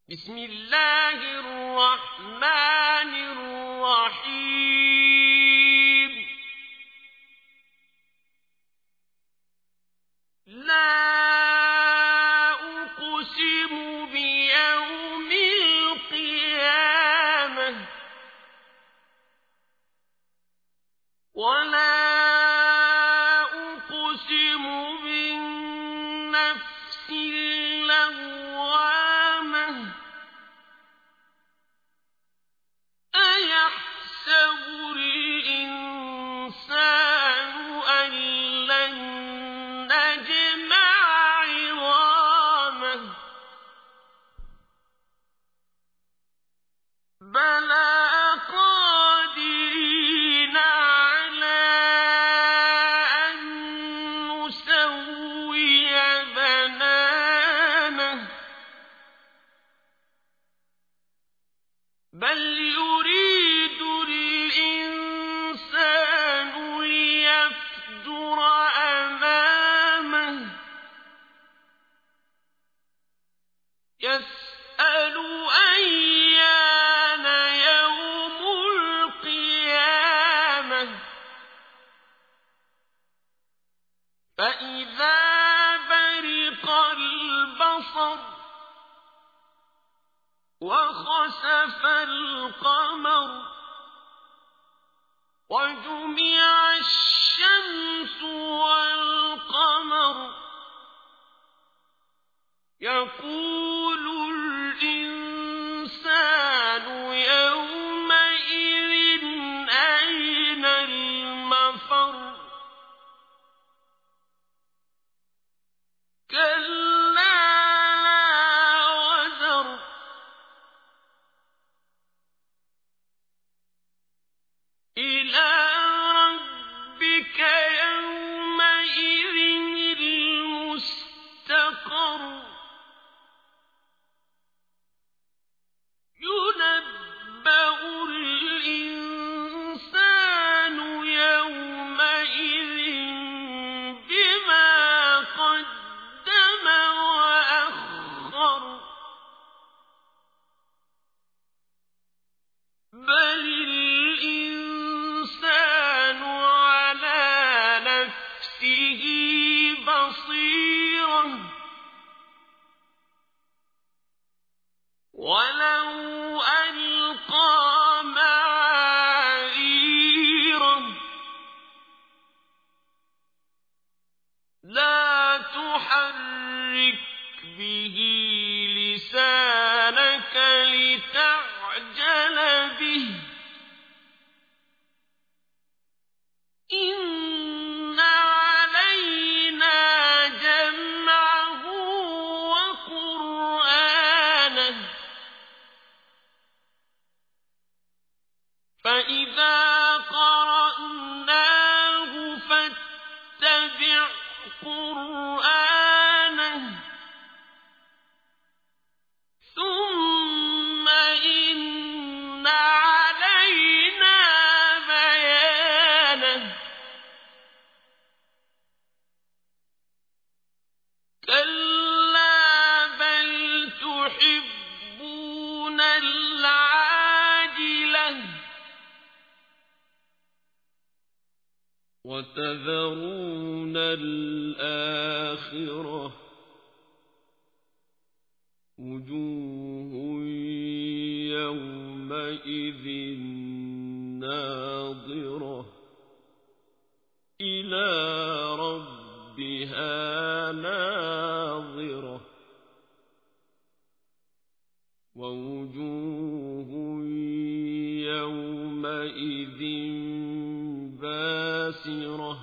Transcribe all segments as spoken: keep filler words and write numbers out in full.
بسم الله الرحمن الرحيم لا أقسم بيوم القيامة ولا أقسم بالنفس اللوامة أيحسب الإنسان أن لن نجمع عظامه بلى قادرين على أن نسوي بنانه بل يريد الإنسان ليفجر أمامه يسأل أيان يوم القيامة فإذا برق البصر وخسف القمر وجمع الشمس والقمر يقول الإنسان يومئذ أين المفر كلا لا وزر إلى ربك يومئذ المستقر ينبأ الإنسان يومئذ بما قدم وأخر بل الإنسان على نفسه بصيرة ولو ألقى معاذيره لا تحرك به لسانك لتعجل به إن علينا جمعه وقرآنه فإذا قرأناه فاتبع قرآنه ثم إن علينا بيانه كلا بل تحبون العاجلة وتذرون الآخرة وجوه يومئذ ناظرة إلى ربها ناظرة ووجوه يومئذ باسرة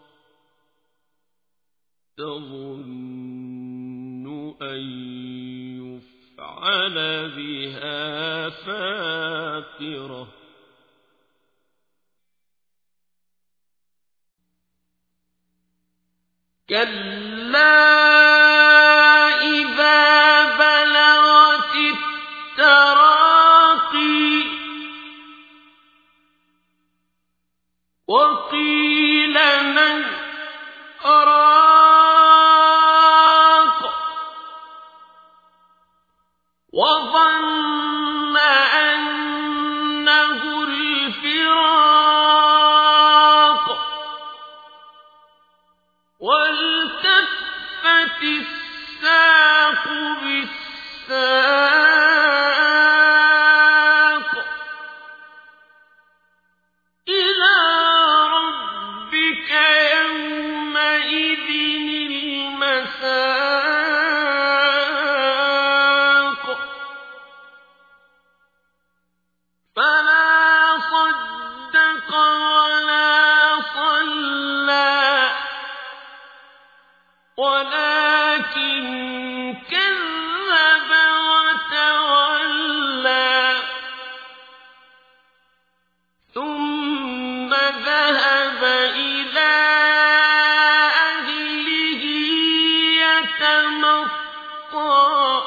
تظن أن يفعل بها فاقرة كلا إذا بلغت التراقي وقيل من راق وظن أنه الفراق والتفت الساق بالساق إلى ربك يومئذ المساق فلا صدق ولا صلى ولكن كذب وتولى ثم ذهب إلى أهله يتمطى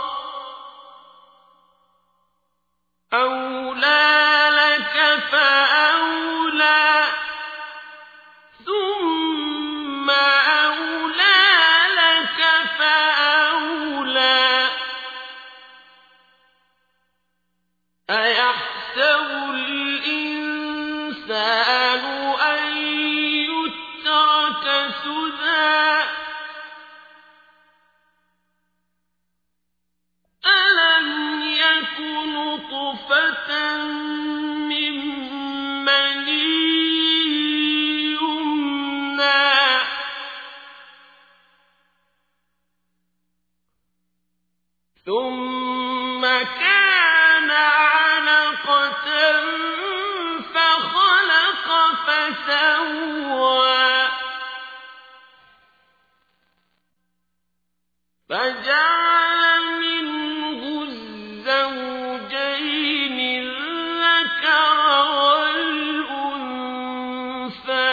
أولى لك فأولى ثم أولى لك فأولى أيحسب الإنسان أن يترك سدى ألم يك نطفة من مني يمنى ثم كان علقة فخلق فسوى فجعل منه الزوجين الذكر والأنثى